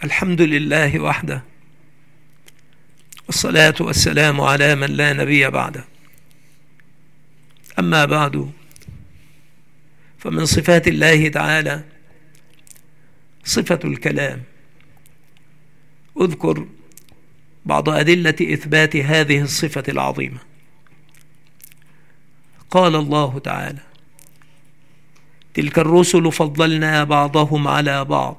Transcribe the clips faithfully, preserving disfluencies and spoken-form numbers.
الحمد لله وحده، والصلاة والسلام على من لا نبي بعده. أما بعد، فمن صفات الله تعالى صفة الكلام. أذكر بعض أدلة إثبات هذه الصفة العظيمة. قال الله تعالى: تلك الرسل فضلنا بعضهم على بعض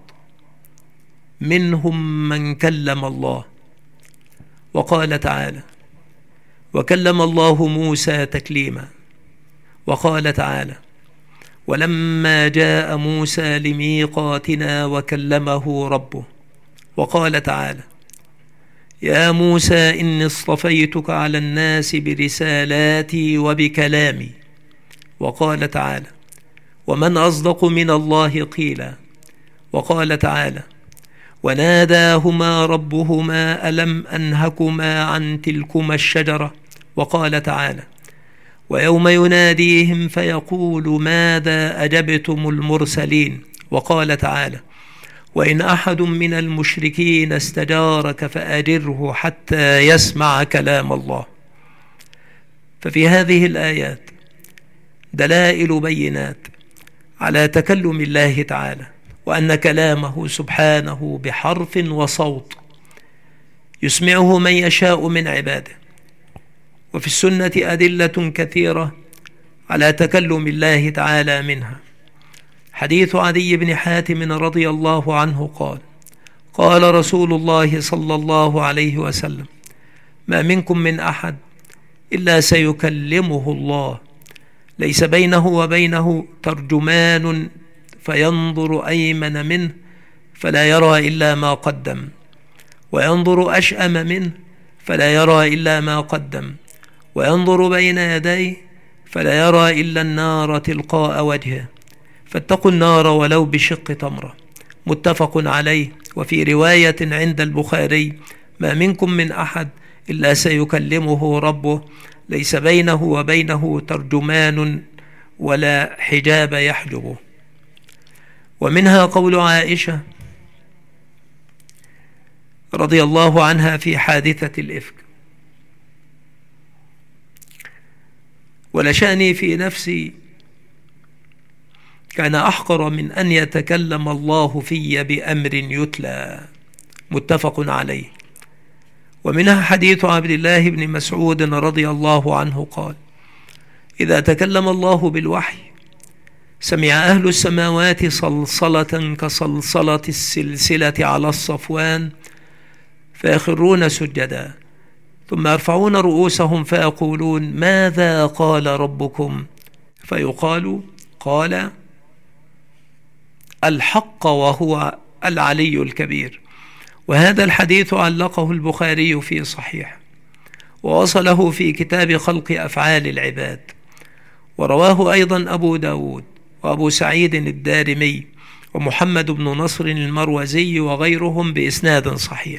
منهم من كلم الله. وقال تعالى: وكلم الله موسى تكليما. وقال تعالى: ولما جاء موسى لميقاتنا وكلمه ربه. وقال تعالى: يا موسى إني اصطفيتك على الناس برسالاتي وبكلامي. وقال تعالى: ومن أصدق من الله قيلا. وقال تعالى: وناداهما ربهما ألم أنهكما عن تلكما الشجرة. وقال تعالى: ويوم يناديهم فيقول ماذا أجبتم المرسلين. وقال تعالى: وإن أحد من المشركين استجارك فأجره حتى يسمع كلام الله. ففي هذه الآيات دلائل بينات على تكلم الله تعالى، وأن كلامه سبحانه بحرف وصوت يسمعه من يشاء من عباده. وفي السنة أدلة كثيرة على تكلم الله تعالى، منها حديث عدي بن حاتم رضي الله عنه قال: قال رسول الله صلى الله عليه وسلم: ما منكم من أحد إلا سيكلمه الله، ليس بينه وبينه ترجمان فينظر أيمن منه فلا يرى إلا ما قدم، وينظر أشأم منه فلا يرى إلا ما قدم، وينظر بين يديه فلا يرى إلا النار تلقاء وجهه، فاتقوا النار ولو بشق تمرة. متفق عليه. وفي رواية عند البخاري: ما منكم من أحد إلا سيكلمه ربه، ليس بينه وبينه ترجمان ولا حجاب يحجبه. ومنها قول عائشة رضي الله عنها في حادثة الإفك: ولشأني في نفسي كان أحقر من أن يتكلم الله في بأمر يتلى. متفق عليه. ومنها حديث عبد الله بن مسعود رضي الله عنه قال: إذا تكلم الله بالوحي سمع أهل السماوات صلصلة كصلصلة السلسلة على الصفوان فيخرون سجدا، ثم يرفعون رؤوسهم فيقولون ماذا قال ربكم؟ فيقال: قال الحق وهو العلي الكبير. وهذا الحديث علقه البخاري في صحيح، ووصله في كتاب خلق أفعال العباد. ورواه أيضا أبو داود وأبو سعيد الدارمي ومحمد بن نصر المروزي وغيرهم بإسناد صحيح.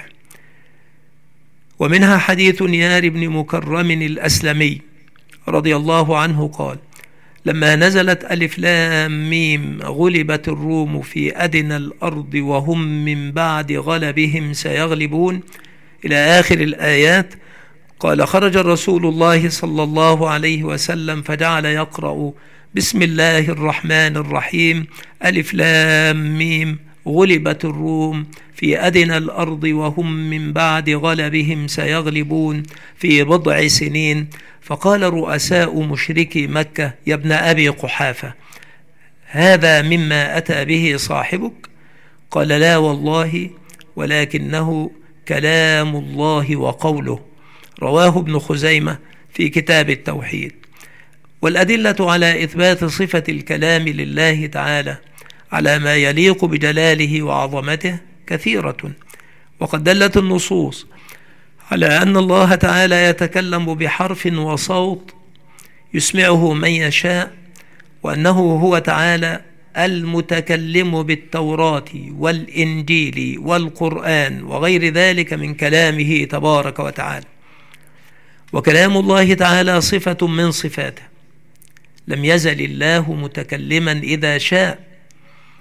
ومنها حديث يار بن مكرم الأسلمي رضي الله عنه قال: لما نزلت ألف لام ميم غلبت الروم في أدنى الأرض وهم من بعد غلبهم سيغلبون إلى آخر الآيات، قال: خرج رسول الله صلى الله عليه وسلم فجعل يقرأ: بسم الله الرحمن الرحيم، ألف لام ميم غلبت الروم في أدنى الأرض وهم من بعد غلبهم سيغلبون في بضع سنين. فقال رؤساء مشركي مكة: يا ابن أبي قحافة، هذا مما أتى به صاحبك؟ قال: لا والله، ولكنه كلام الله وقوله. رواه ابن خزيمة في كتاب التوحيد. والأدلة على إثبات صفة الكلام لله تعالى على ما يليق بجلاله وعظمته كثيرة، وقد دلت النصوص على أن الله تعالى يتكلم بحرف وصوت يسمعه من يشاء، وأنه هو تعالى المتكلم بالتوراة والإنجيل والقرآن وغير ذلك من كلامه تبارك وتعالى. وكلام الله تعالى صفة من صفاته، لم يزل الله متكلما إذا شاء،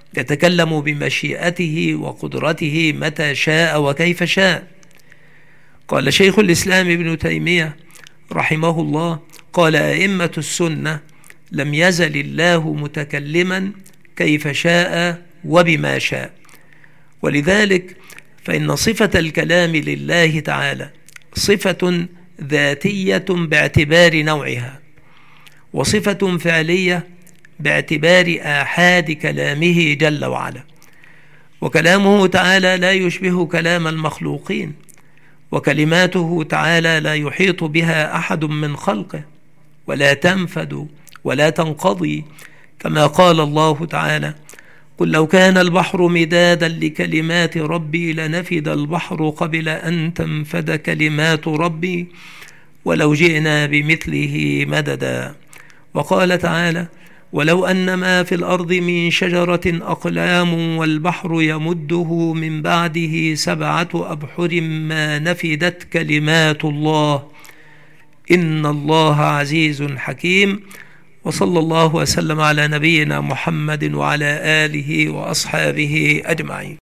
يتكلم بمشيئته وقدرته متى شاء وكيف شاء. قال شيخ الإسلام ابن تيمية رحمه الله: قال أئمة السنة: لم يزل الله متكلما كيف شاء وبما شاء. ولذلك فإن صفة الكلام لله تعالى صفة ذاتية باعتبار نوعها، وصفة فعلية باعتبار آحاد كلامه جل وعلا. وكلامه تعالى لا يشبه كلام المخلوقين، وكلماته تعالى لا يحيط بها أحد من خلقه، ولا تنفد ولا تنقضي، كما قال الله تعالى: قل لو كان البحر مدادا لكلمات ربي لنفد البحر قبل أن تنفد كلمات ربي ولو جئنا بمثله مددا. وقال تعالى: ولو أن ما في الأرض من شجرة أقلام والبحر يمده من بعده سبعة أبحر ما نفدت كلمات الله إن الله عزيز حكيم. وصلى الله وسلم على نبينا محمد وعلى آله وأصحابه أجمعين.